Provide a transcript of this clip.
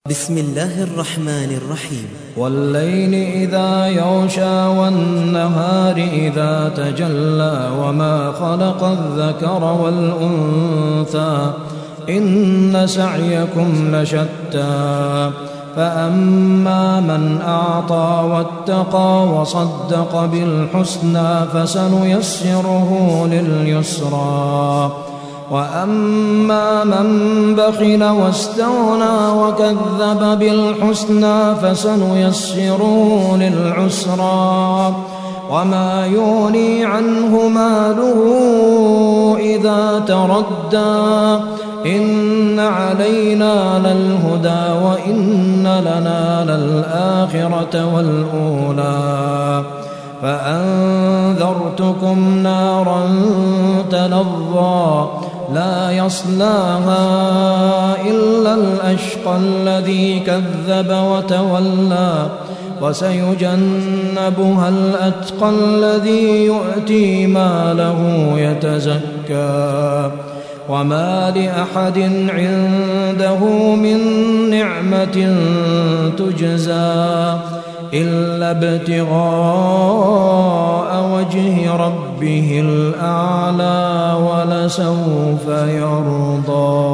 بسم الله الرحمن الرحيم. والليل إذا يغشى والنهار إذا تجلى وما خلق الذكر والأنثى إن سعيكم لشتى فأما من أعطى واتقى وصدق بالحسنى فسنيسره لليسرى وأما من بخل واستغنى وكذب بالحسنى فسنيسره للعسرى وما يغني عنه ماله إذا تردى إن علينا للهدى وإن لنا للآخرة والأولى فأنذرتكم نارا تلظى لا يصلاها إلا الأشقى الذي كذب وتولى وسيجنبها الأتقى الذي يؤتي ماله يتزكى وما لأحد عنده من نعمة تجزى إلا ابتغاء وجه ربه الأعلى ولسوف يرضى.